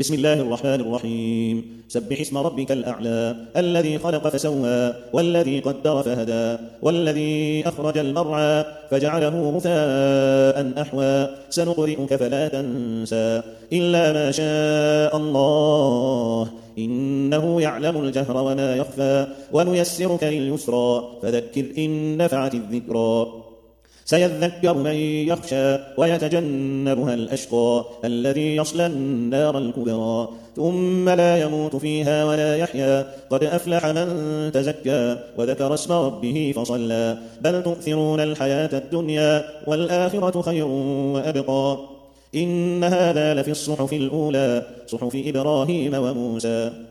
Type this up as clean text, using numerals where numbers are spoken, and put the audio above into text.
بسم الله الرحمن الرحيم سبح اسم ربك الأعلى الذي خلق فسوى والذي قدر فهدى والذي أخرج المرعى فجعله غثاء أحوى سنقرئك فلا تنسى إلا ما شاء الله إنه يعلم الجهر وما يخفى ونيسرك لليسرى فذكر إن نفعت الذكرى سيذكر من يخشى ويتجنبها الأشقى الذي يصلى النار الكبرى ثم لا يموت فيها ولا يحيا قد أفلح من تزكى وذكر اسم ربه فصلى بل تؤثرون الحياة الدنيا والآخرة خير وأبقى إن هذا لفي الصحف الأولى صحف إبراهيم وموسى.